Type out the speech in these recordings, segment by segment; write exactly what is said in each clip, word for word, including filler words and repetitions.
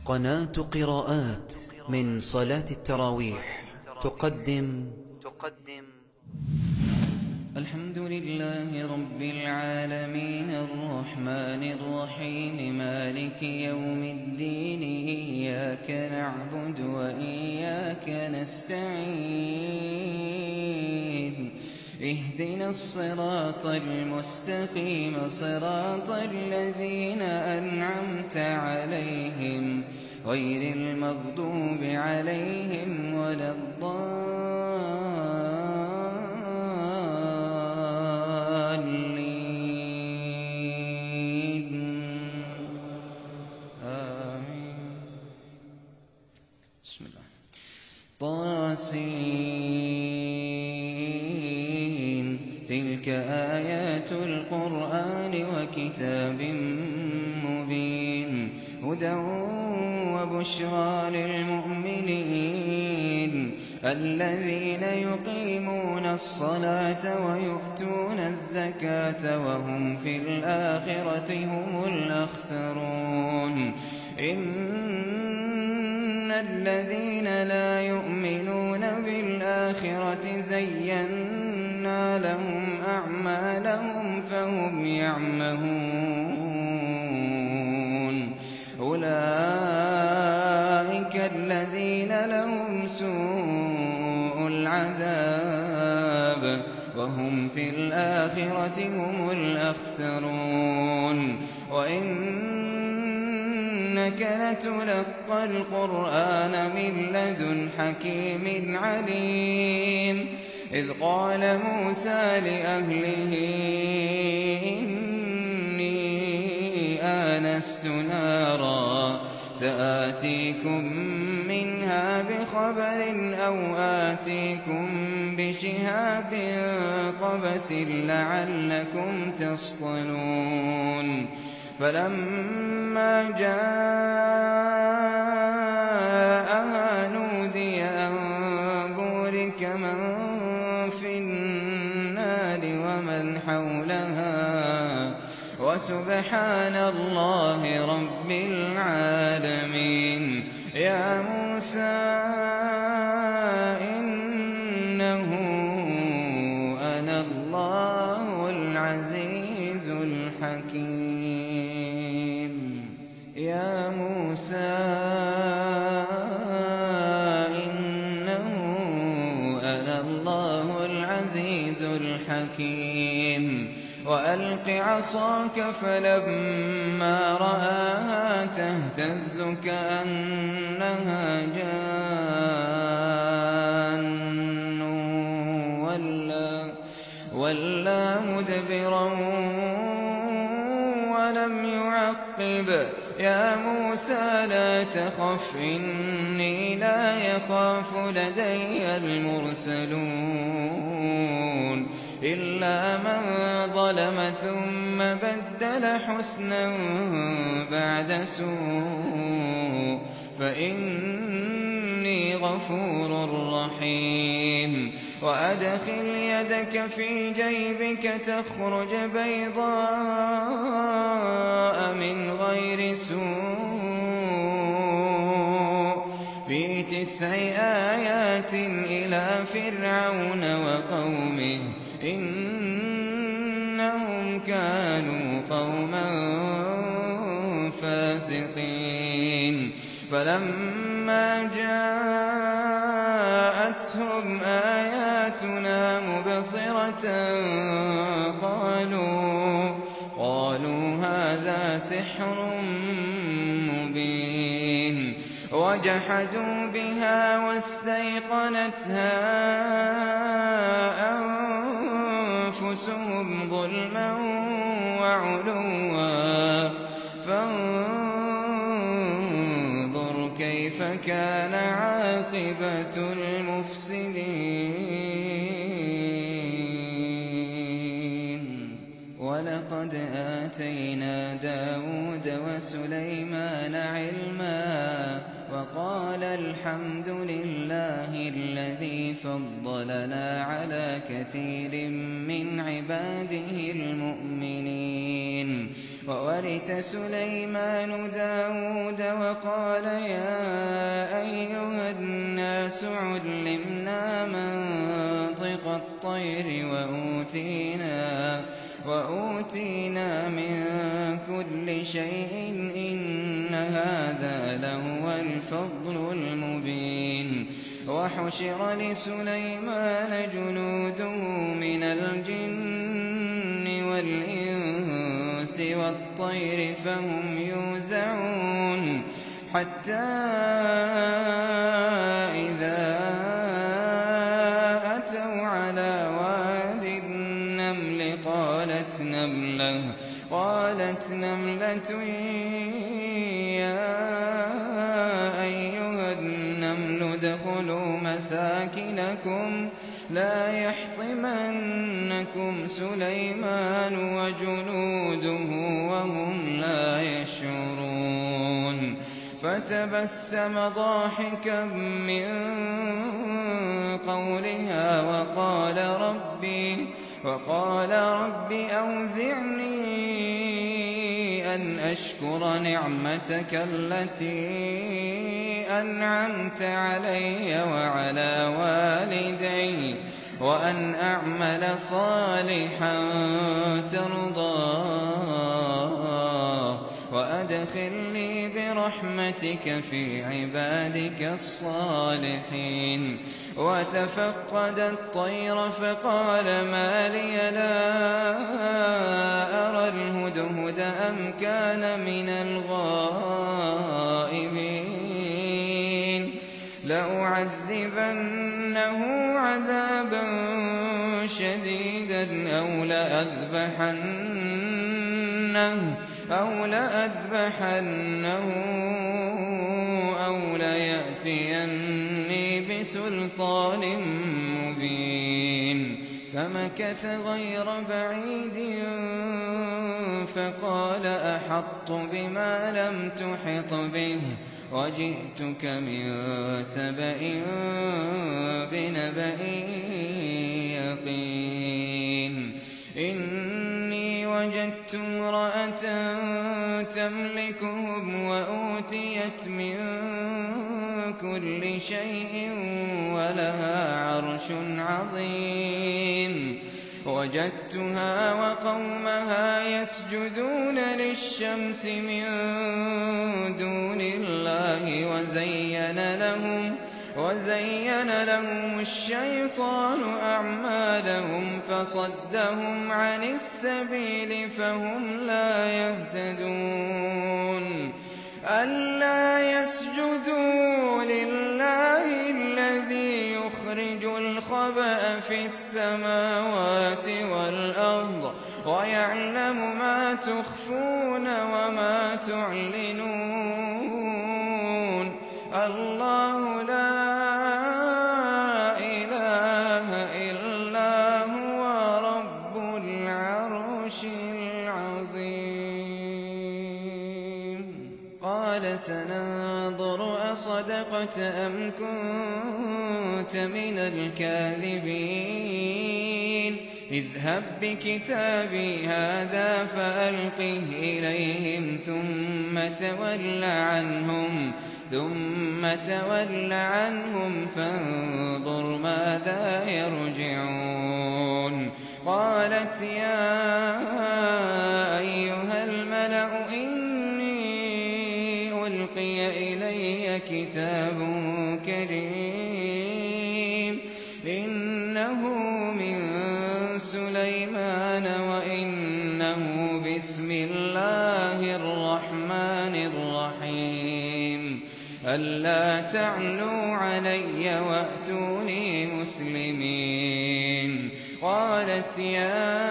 قناة قراءات من صلاة التراويح تقدم تقدم الحمد لله رب العالمين الرحمن الرحيم مالك يوم الدين إياك نعبد وإياك نستعين اهدنا الصراط المستقيم صراط الذين أنعمت عليهم غير المغضوب عليهم ولا الضالين آمين. بسم الله. طاسين تلك آيات القرآن وكتاب مبين هدى وبشرى للمؤمنين الذين يقيمون الصلاة ويؤتون الزكاة وهم في الآخرة هم الأخسرون. إن الذين لا يؤمنون بالآخرة زينا لهم أعمالهم فهم يعمهون أولئك الذين لهم سوء العذاب وهم في الآخرة هم الأخسرون. وإنك لتلقى القرآن من لدن حكيم عليم إذ قال موسى لأهله إني آنست نارا سآتيكم منها بخبر أو آتيكم بشهاب قبس لعلكم تصطلون. فلما جاءها نودي أن بورك من في النار ومن حولها وسبحان الله رب العالمين. يا موسى إنه أنا الله العزيز الحكيم. يا موسى إنه أنا الله العزيز الحكيم. وألق عصاك فلما رآها تهتز كأنها جان ولا, ولا مدبرا ولم يعقب. يا موسى لا تخف إني لا يخاف لدي المرسلون إلا من ظلم ثم بدل حسنا بعد سوء فإني غفور رحيم. وأدخل يدك في جيبك تخرج بيضاء من غير سوء في تسع آيات إلى فرعون وقومه إنهم كانوا قوما فاسقين. فلما جاءتهم آياتنا مبصرة قالوا, قالوا هذا سحر مبين. وجحدوا بها واستيقنتها أنفسهم ظلما وعلوا فانظر كيف كان عاقبة المفسدين. ولقد آتينا داود وسليمان علما وقال الحمد لله الذي فضلنا على كثير من عباده المؤمنين. وورث سليمان داود وقال يا أيها الناس علمنا منطق الطير وأوتينا, وأوتينا من كل شيء إن هذا لهو الفضل المبين. وحشر لسليمان جنوده من الجن والإنس والطير فهم يوزعون حتى إذا أتوا على واد النمل قالت نملة, قالت نملة يا أيها النمل ادخلوا مساكنكم لا يحطمنكم سليمان وجنوده وهم لا يشعرون. فتبسم ضاحكا من قولها وقال ربي, وقال رب أوزعني أن أشكر نعمتك التي أنعمت علي وعلى والدي وأن أعمل صالحا ترضاه وأدخلني برحمتك في عبادك الصالحين. وتفقد الطير فقال ما لي لا أرى الهدهد أم كان من الغائبين لأعذبنه عذابا شديدا أو لأذبحنه أو لأذبحنه أو ليأتيني بسلطان مبين. فمكث غير بعيد فقال أحطت بما لم تحط به وجئتك من سبأ بنبأ يقين. إني وجدت امرأة تملكهم وأوتيت من كل شيء ولها عرش عظيم. وجدتها وقومها يسجدون للشمس من دون الله وزين لهم وزين لهم الشيطان أعمالهم فصدهم عن السبيل فهم لا يهتدون. ألا يسجدوا لله الذي يخرج الخبأ في السماوات والأرض ويعلم ما تخفون وما تعلنون. الله لا إله إلا هو رب العرش العظيم. قال سننظر أصدقت أم كنت من الكاذبين. اذهب بكتابي هذا فألقه إليهم ثم تول عنهم ثم تول عنهم فانظر ماذا يرجعون. قالت يا أيها الملأ إني ألقي إلي كتاب كريم إنه من سليمان وإنه بسم الله الرحمن الرحيم. ألا تعلوا علي وأتوني مسلمين. قالت يا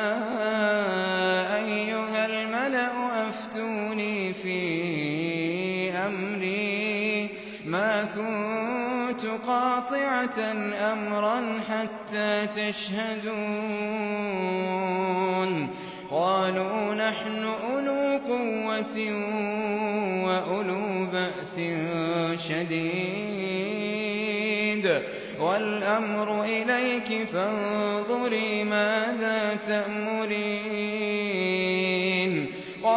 أيها الملأ أفتوني في أمري ما كنت قاطعة أمرا حتى تشهدون. قالوا نحن أولو قوة وأولو بأس شديد والأمر إليك فانظري ماذا تأمرين.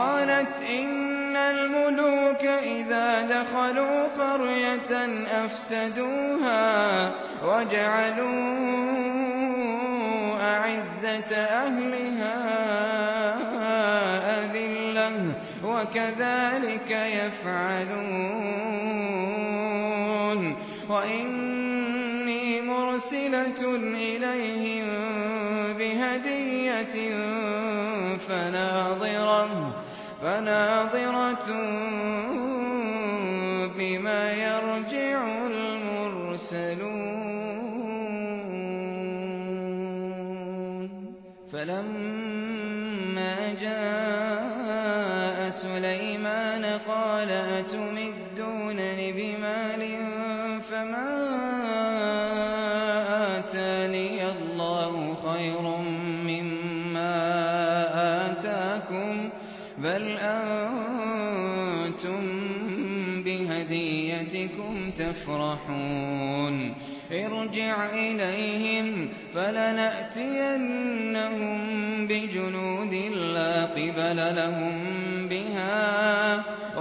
دخلوا قرية أفسدوها وجعلوا أعزة أهلها أذلة وكذلك يفعلون وإني مرسلة إليهم بهدية فناظرة فناظرة بما يرجع المرسلون فلما جاء سليمان قال أتمدونني بمال فما آتاني الله خير مما آتاكم بل أنتم بهديتكم تفرحون ارجع إليهم فلنأتينهم بجنود لا قبل لهم بها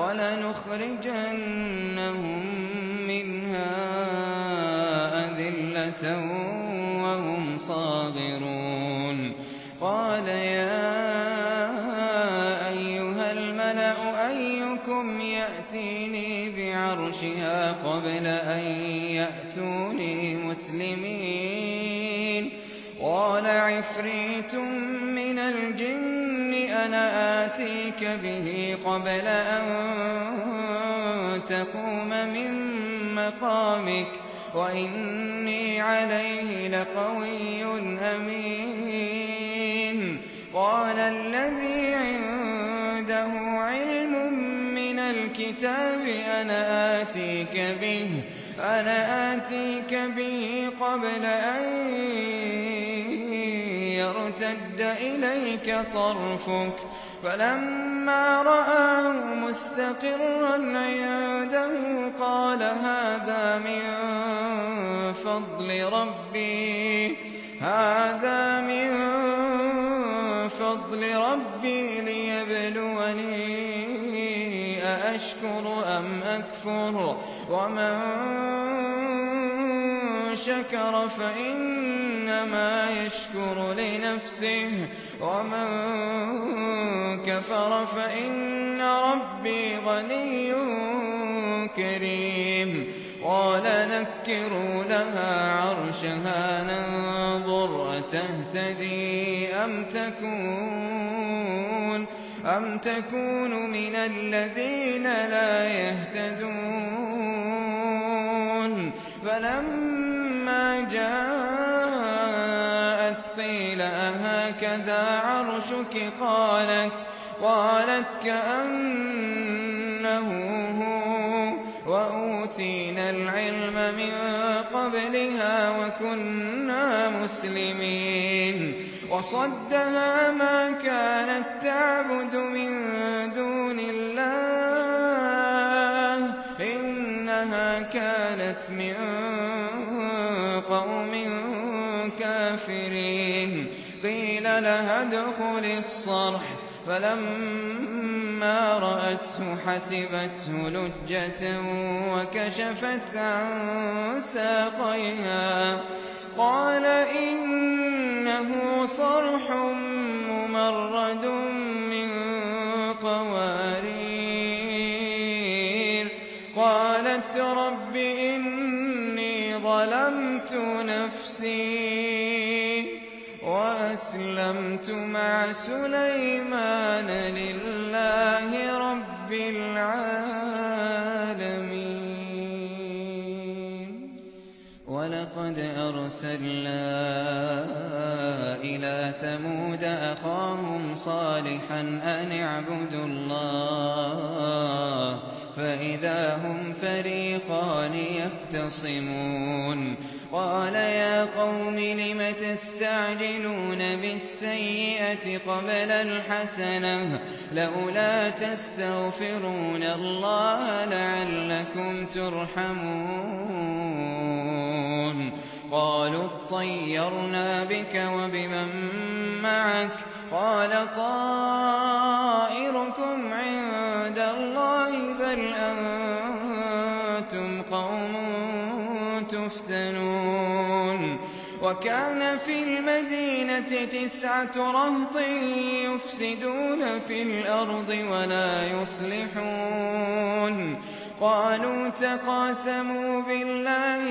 ولنخرجنهم منها أذلة وهم صاغرون قال يا أيها الملأ أيكم يأتيني بعرشها قبل أن يأتوني مسلمين قال عفريت من الجن أنا آتيك به قبل أن تقوم من مقامك وإني عليه لقوي أمين قال الذي عنده علم من الكتاب أنا آتيك به أنا آتيك به قبل أن يرتد إليك طرفك فلما رآه مستقرا عنده قال هذا من فضل ربي هذا من فضل ربي ليبلوني أأشكر أم أكفر ومن شكر فإنما يشكر لنفسه ومن كفر فإن ربي غني كريم قال نكروا لها عرشها ننظر أتهتدي أم تكون أم تكون من الذين لا يهتدون فلما جاءت قيل أهكذا عرشك قالت قالت كأنه هو وأوتينا العلم من قبلها وكنا مسلمين وصدها ما كانت تعبد من دون الله إنها كانت من قوم كافرين قيل لها ادخل الصرح فلما رأته حسبته لجة وكشفت عن ساقيها قال إنه صرح ممرد من قوارير قالت رب إني ظلمت نفسي وأسلمت مع سليمان لله رب العالمين ولقد أرسلنا إلى ثمود أخاهم صالحا أن اعبدوا الله فإذا هم فريقان يختصمون قال يا قوم لم تستعجلون بالسيئة قبل الحسنة لولا تستغفرون الله لعلكم ترحمون قالوا اطيرنا بك وبمن معك قال طائركم عند الله بل أنتم قوم تفتنون وكان في المدينة تسعة رهط يفسدون في الأرض ولا يصلحون قالوا تقاسموا بالله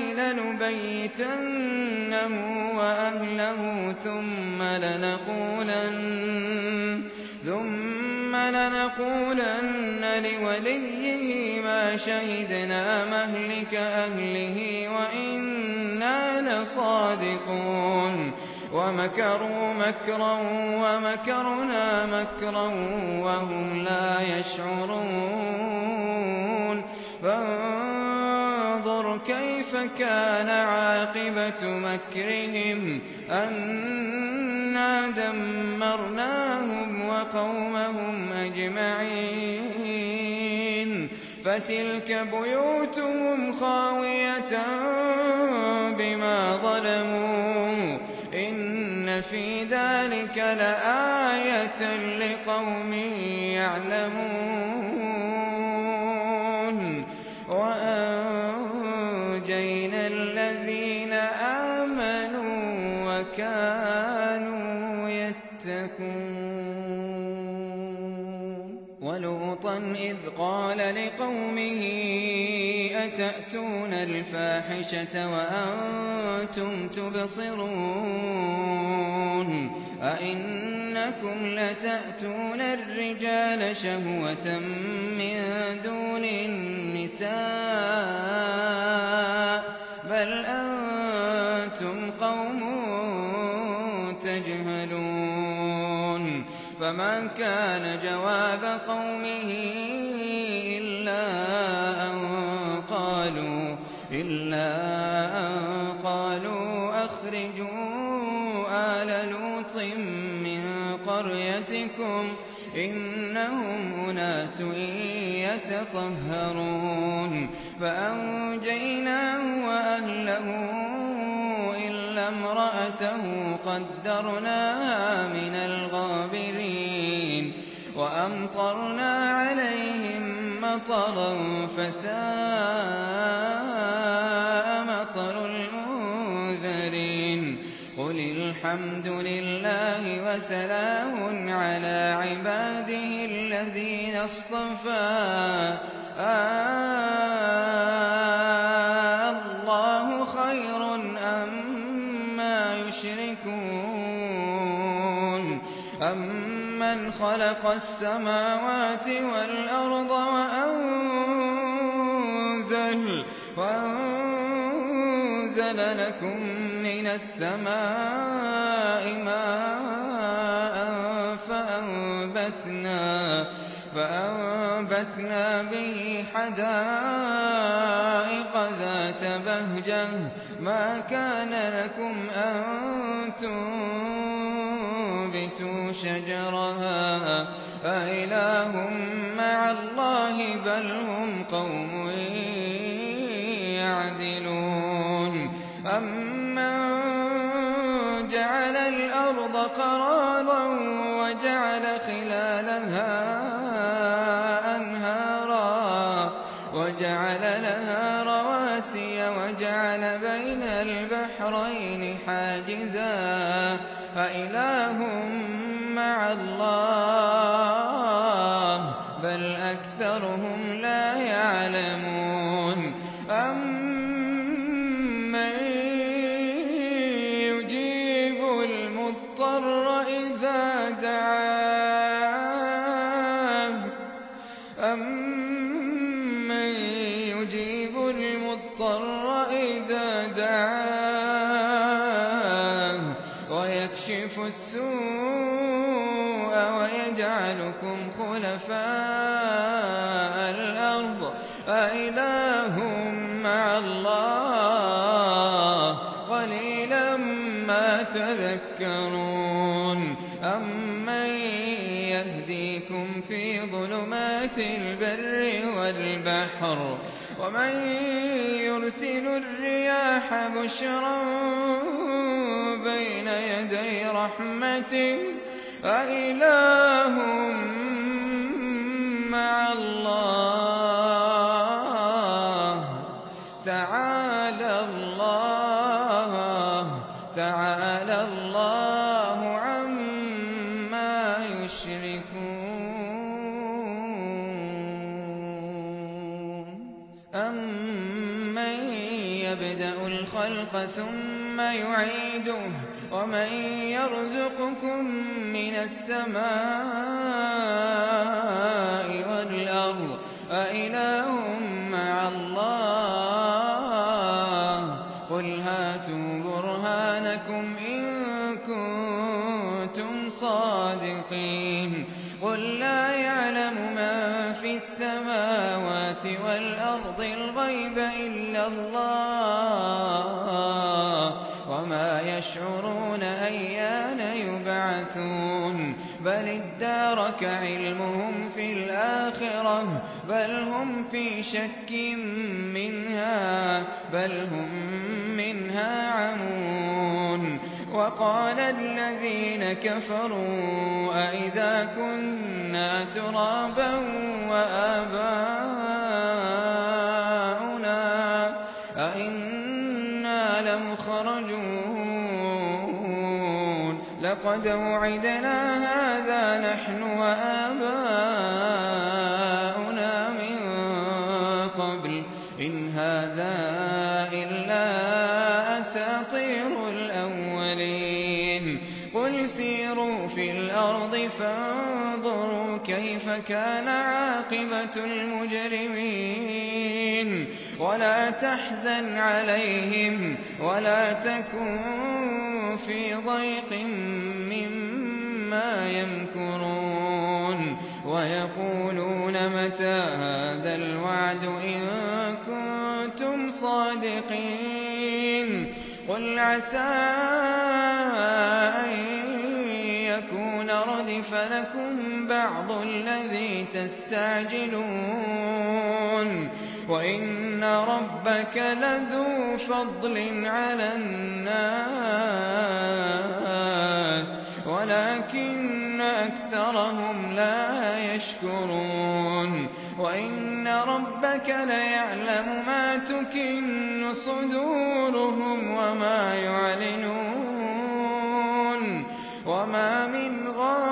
لنبيتنه وأهله ثم لنقولن ثم لنقولن لوليه ما شهدنا مهلك أهله وإنا لصادقون ومكروا مكرا ومكرنا مكرا وهم لا يشعرون فانظر كيف كان عاقبة مكرهم أنا دمرناهم وقومهم أجمعين فتلك بيوتهم خاوية بما ظلموا إن في ذلك لآية لقوم يعلمون وأنجينا الذين آمنوا وكانوا يتقون ولوطا إذ قال لقومه أتأتون الفاحشة وأنتم تبصرون أئنكم لتأتون الرجال شهوة من دون النساء بل أنتم قوم تجهلون فما كان جواب قومه إلا أن قالوا إلا أن قالوا أخرجوا آل لوط من قريتكم إنهم أناس يتطهرون فأنجيناه وأهله إلا امرأته قدرناها من الغابرين وأمطرنا عليهم مطرا فساء مطر المنذرين قل الحمد لله وسلام على عباده الذين اصطفى الله خير أما يشركون أمن خلق السماوات والأرض وأنزل, وأنزل لكم من السماء ماء فأنبتنا, فأنبتنا به حدائق ذات بهجة ما كان لكم أن تنبتوا شجرها أإله مع الله بل هم قوم يعدلون أمن جعل الأرض قرارا وجعل خلالها أنهارا وجعل لها رواسي وجعل بين البحرين حاجزا أإله مع الله بل أكثرهم لا يعلمون أمن يجيب المضطر إذا دعاه أمن يجيب المضطر إذا دعاه ويكشف السوء ويجعلكم خلفاء الأرض أإله مع الله قليلا ما تذكرون أمن يهديكم في ظلمات البر والبحر ومن يرسل الرياح بشرا بين يدي رحمته أإله مع الله يبدأ الخلق ثم يعيده ومن يرزقكم من السماء والأرض أإله مع الله قل هاتوا برهانكم إن كنتم صادقين قل لا يعلم من في السماوات والأرض الغيب إلا الله وما يشعرون أيان يبعثون بل ادارك علمهم في الآخرة بل هم في شك منها بل هم منها عمون وقال الذين كفروا أئذا كنا ترابا وآباؤنا أئنا لمخرجون لقد وعدنا هذا نحن وآباؤنا من قبل إن هذا إلا أساطير الأولين قل سيروا في الأرض فانظروا كيف كان عاقبة المجرمين ولا تحزن عليهم ولا تكن في ضيق مما يمكرون ويقولون متى هذا الوعد إن كنتم صادقين قل عسى أن يكون ردف لكم بعض الذي تستعجلون وإن ربك لذو فضل على الناس ولكن أكثرهم لا يشكرون وإن ربك ليعلم ما تكن صدورهم وما يعلنون وما من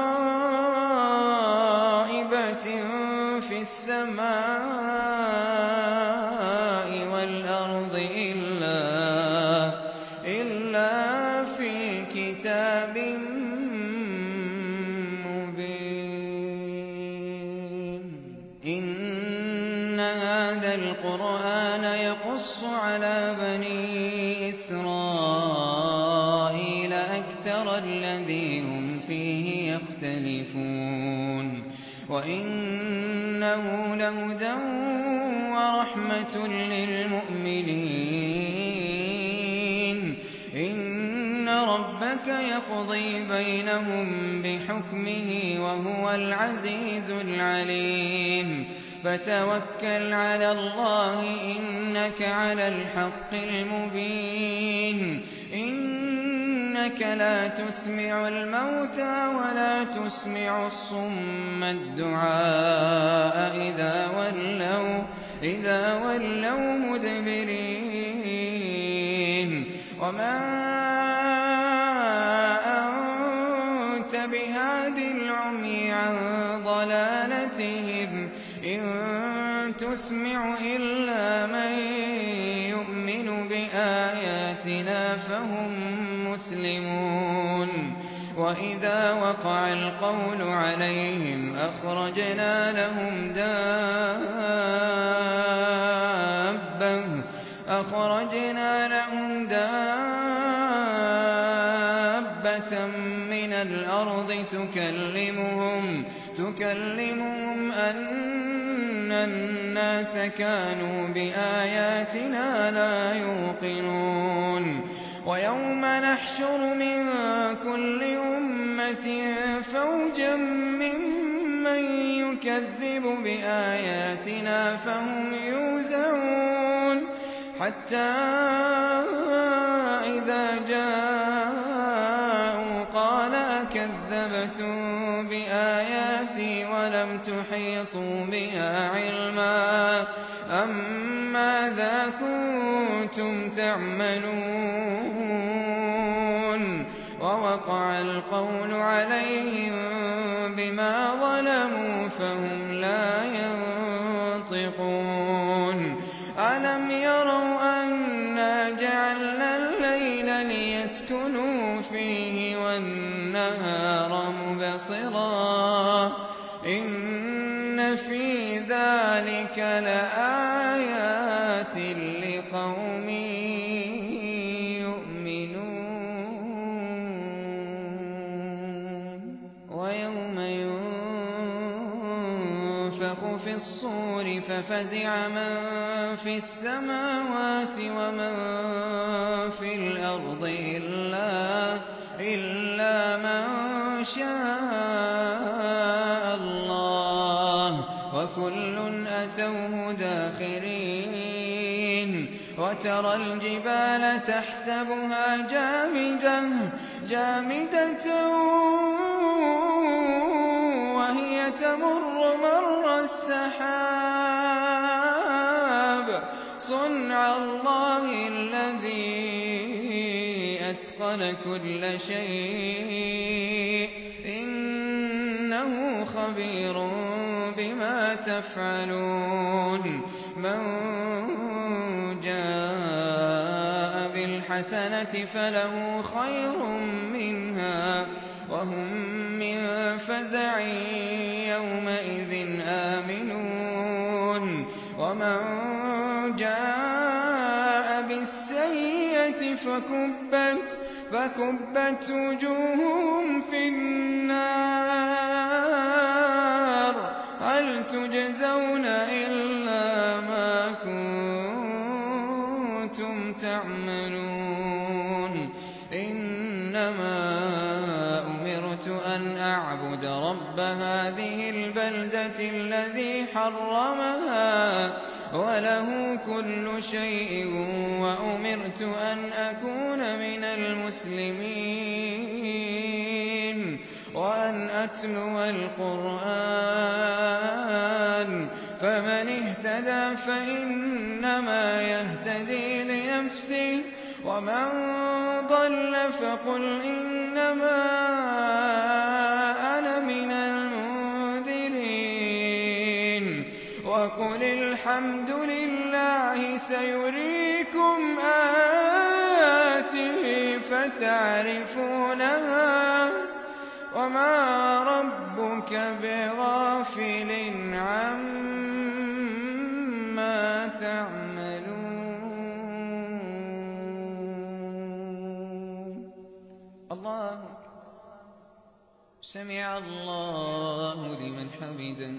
غائبة في السماء والأرض إلا إلا في كتاب مبين إن هذا القرآن يقص على بني إسرائيل أكثر الذي هم فيه يختلفون وإنه لهدى ورحمة للمؤمنين إن ربك يقضي بينهم بحكمه وهو العزيز العليم فتوكل على الله إنك على الحق المبين إنك لا تسمع الموتى ولا تسمع الصم الدعاء إذا ولوا إذا ولوا مدبرين وما أنت بهاد العمي عن ضلالتهم إن تسمع إلا من يؤمن بآياتنا فهم مسلمون وإذا وقع القول عليهم أخرجنا لهم دابة أخرجنا لهم دابة من الأرض تكلمهم تكلمهم أن الناس كانوا بآياتنا لا يوقنون ويوم نحشر من كل أمة فوجا ممن يكذب بآياتنا فهم يوزعون حتى إذا جاءوا قال أكذبتم بآياتي ولم تحيطوا بها علما أم ماذا كنتم تعملون ووقع القول عليهم بما ظلموا فهم لا ينطقون ألم يروا أنا لتسكنوا فيه والنهار مبصرا إن في ذلك لآيات لقوم يؤمنون ويوم ينفخ في الصور ففزع من في السماوات ومن في الأرض إلا, إلا من شاء الله وكل أتوه داخرين وترى الجبال تحسبها جامدة, جامدة وهي تمر مر السحاب صنع الله الذي أتقن كل شيء إنه خبير بما تفعلون من جاء بالحسنة فله خير منها وهم من فزع يومئذ آمنون ومن جاء بالسيئة فكبت, فكبت وجوههم في النار هل تجزون إلا ما كنتم تعملون إنما أمرت أن أعبد رب هذه البلدة الذي حرمها وله كل شيء وأمرت أن أكون من المسلمين وأن أتلو القرآن فمن اهتدى فإنما يهتدي لنفسه ومن ضل فقل إنما أنا من المنذرين وقل الحمد لله سيريكم آياته فتعرفونها وما ربك بغافل عما تعملون الله سمع الله لمن حمده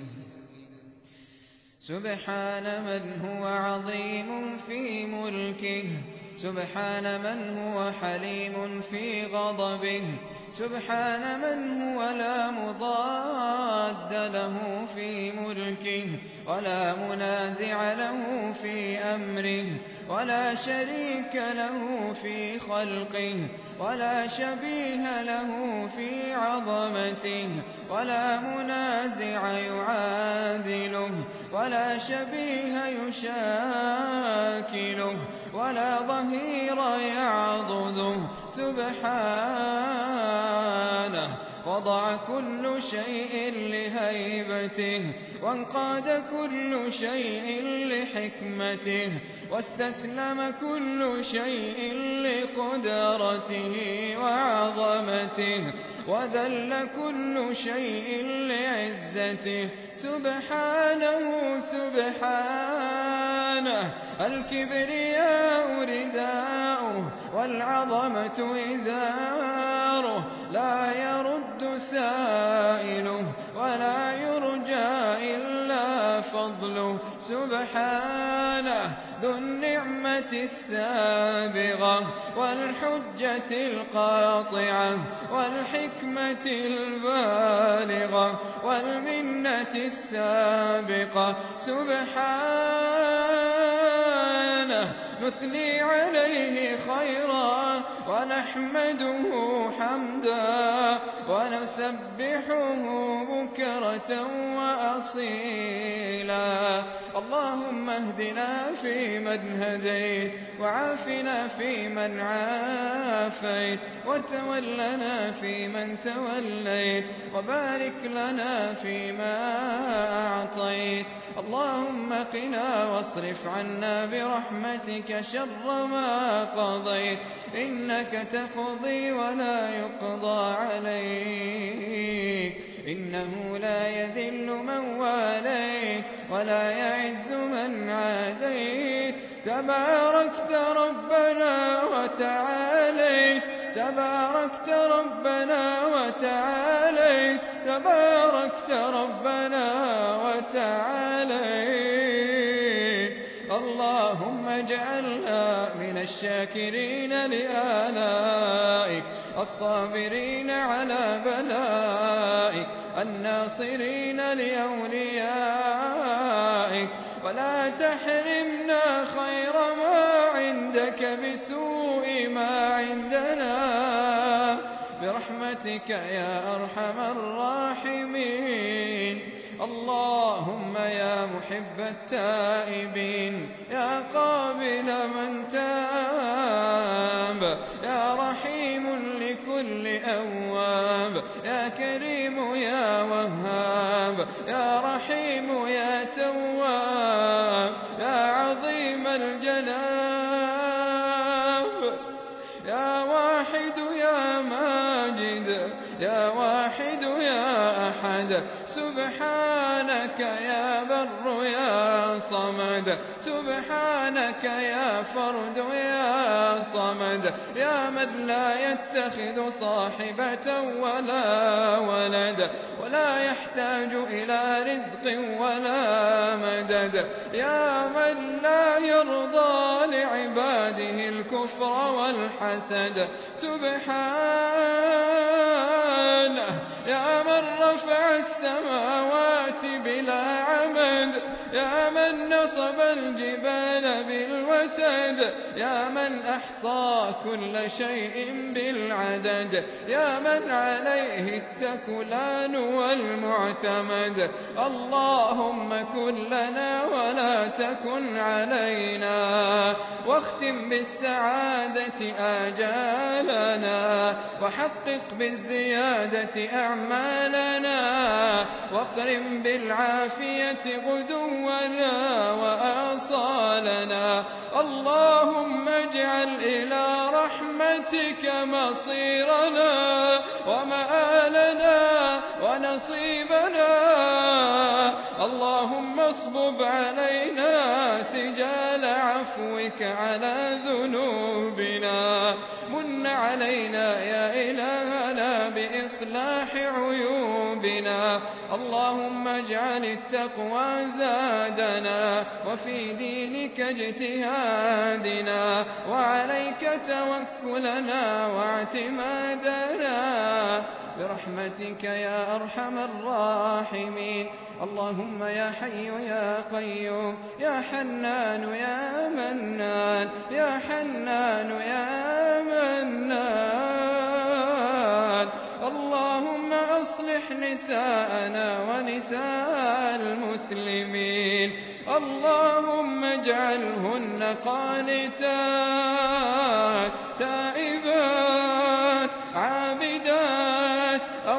سبحان من هو عظيم في ملكه سبحان من هو حليم في غضبه سبحان من هو لا مضاد له في ملكه ولا منازع له في أمره ولا شريك له في خلقه ولا شبيه له في عظمته ولا منازع يعادله ولا شبيه يشاكله ولا ظهير يعضده سبحانه وضع كل شيء لهيبته وانقاد كل شيء لحكمته واستسلم كل شيء لقدرته وعظمته وذل كل شيء لعزته سبحانه سبحانه الكبرياء رداؤه والعظمة إزاره لا يرد سائله ولا يرجى إلا فضله سبحانه ذو النعمة السابغة والحجة القاطعة والحكمة البالغة والمنة السابقة سبحانه نثني عليه خيرا ونحمده حمدا ونسبحه بكرة وأصيلا. اللهم اهدنا فيمن هديت، وعافنا فيمن عافيت، وتولنا فيمن توليت، وبارك لنا فيما أعطيت. اللهم قنا واصرف عنا برحمتك شر ما قضيت، إنك تقضي ولا يقضى عليك، إنه لا يذل من واليت ولا يعز من عاديت. تباركت ربنا وتعاليت، تباركت ربنا وتعاليت، تباركت ربنا وتعاليت. اللهم اجعلنا من الشاكرين لآلائك، الصابرين على بلائك، الناصرين لأوليائك، ولا تحرمنا خير ما عندك بسوء ما عندنا، برحمتك يا أرحم الراحمين. اللهم يا محب التائبين، يا قابل من تاب، يا رحيم لكل أواب، يا كريم يا وهاب، يا رحيم يا تواب، يا عظيم الجناب، يا واحد يا ماجد، يا واحد يا أحد. سبحانك يا بر يا صمد، سبحانك يا فرد يا صمد، يا من لا يتخذ صاحبة ولا ولد، ولا يحتاج إلى رزق ولا مدد، يا من لا يرضى لعباده الكفر والحسد. سبحانه يا من رفع السماوات بلا عمد، يا من نصب الجبال بالوتد، يا من أحصى كل شيء بالعدد، يا من عليه التكلان والمعتمد. اللهم كن لنا ولا تكن علينا، واختم بالسعادة آجالنا، وحقق بالزيادة أعمالنا، واقرم بالعافية غدونا وآصالنا. اللهم اجعل إلى رحمتك مصيرنا ومآلنا ونصيبنا. اللهم اصبب علينا سجال عفوك على ذنوبنا، من علينا يا إلهنا بإصلاح عيوبنا. اللهم اجعل التقوى زادنا، وفي دينك اجتهادنا، وعليك توكلنا واعتمادنا، برحمتك يا أرحم الراحمين. اللهم يا حي يا قيوم، يا حنان يا منان، يا حنان يا منان. اللهم أصلح نساءنا ونساء المسلمين، اللهم اجعلهن قانتات تائبات عابدات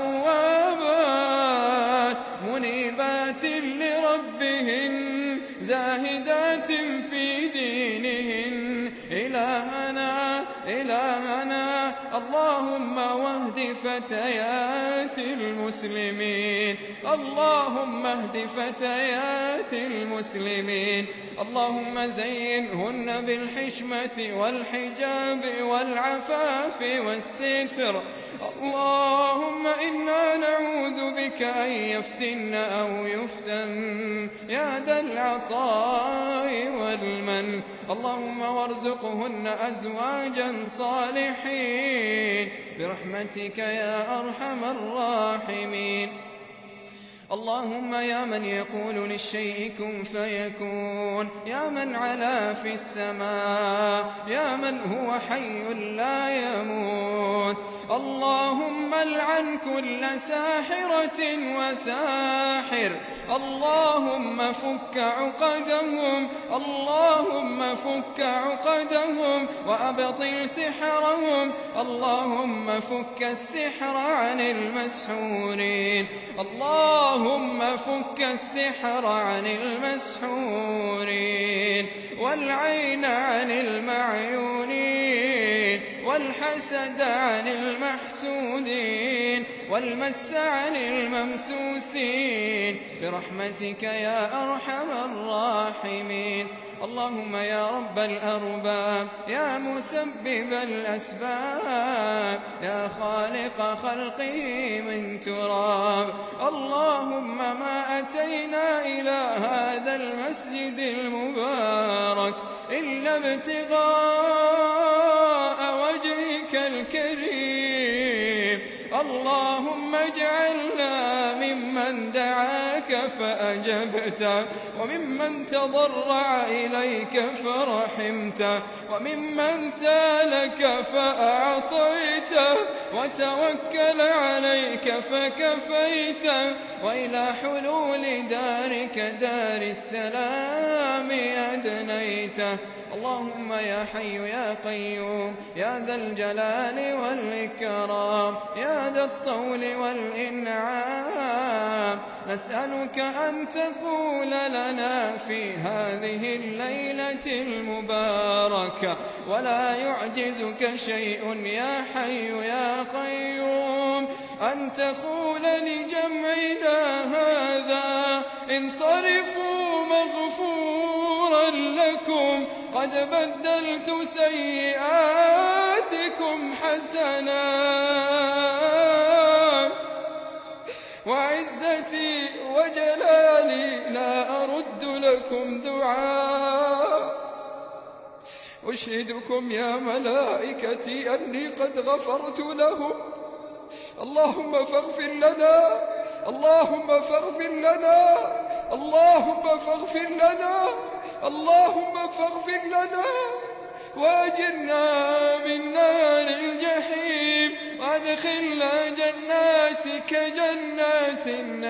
أوابات منيبات لربهن زاهدات في دينهن. إلهنا إلهنا اللهم واهد فتيات المسلمين، اللهم اهد فتيات المسلمين. اللهم زينهن بالحشمة والحجاب والعفاف والستر. اللهم إنا نعوذ بك أن يفتن أو يفتن يا ذا العطاء والمن. اللهم وارزقهن أزواجا صالحين برحمتك يا أرحم الراحمين. اللهم يا من يقول للشيء كن فيكون، يا من علا في السماء، يا من هو حي لا يموت، اللهم العن كل ساحرة وساحر، اللهم فك عقدهم، اللهم فك عقدهم وأبطل سحرهم، اللهم فك السحر عن المسحورين، اللهم فك السحر عن المسحورين، والعين عن المعيونين، والحسد عن المحسودين، والمس عن الممسوسين، برحمتك يا أرحم الراحمين. اللهم يا رب الأرباب، يا مسبب الأسباب، يا خالق خلقه من تراب، اللهم ما أتينا إلى هذا المسجد المبارك إلا ابتغاء وجهك الكريم، اللهم اجعلنا ممن دعاك فأجبته، وممن تضرع إليك فرحمته، وممن سالك فأعطيته، وتوكل عليك فكفيته، وإلى حلول دارك دار السلام أدنيته. اللهم يا حي يا قيوم، يا ذا الجلال والإكرام، يا ذا الطول والإنعام، نسألك أن تقول لنا في هذه الليلة المباركة ولا يعجزك شيء يا حي يا قيوم، أن تقول لجمعنا هذا انصرفوا مغفورا لكم، قد بدلت سيئاتكم حسنات، وعزتي وجلالي لا أرد لكم دعاء، أشهدكم يا ملائكتي أني قد غفرت لهم. اللهم فاغفر لنا، اللهم فاغفر لنا، اللهم فاغفر لنا، اللهم فاغفر لنا، وأجرنا من نار الجحيم، وأدخلنا جناتك جنات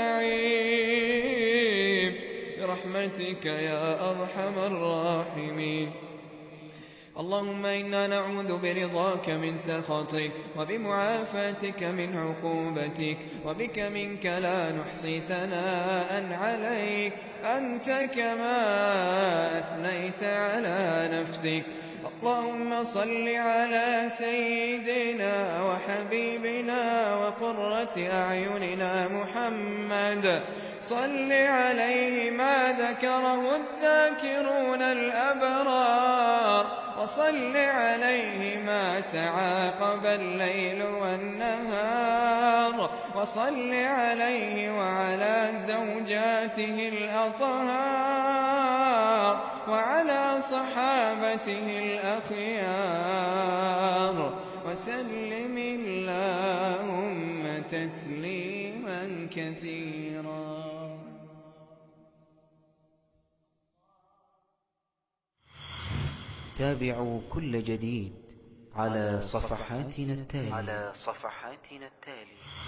النعيم برحمتك يا أرحم الراحمين. اللهم إنا نعوذ برضاك من سخطك، وبمعافاتك من عقوبتك، وبك منك لا نحصي ثناء عليك، أنت كما أثنيت على نفسك. اللهم صل على سيدنا وحبيبنا وقرة أعيننا محمد، صل عليه ما ذكره الذاكرون الأبرار، وصل عليه ما تعاقب الليل والنهار، وصل عليه وعلى زوجاته الأطهار، وعلى صحابته الأخيار، وسلم اللهم تسليما كثيرا. تابعوا كل جديد على صفحاتنا التالية.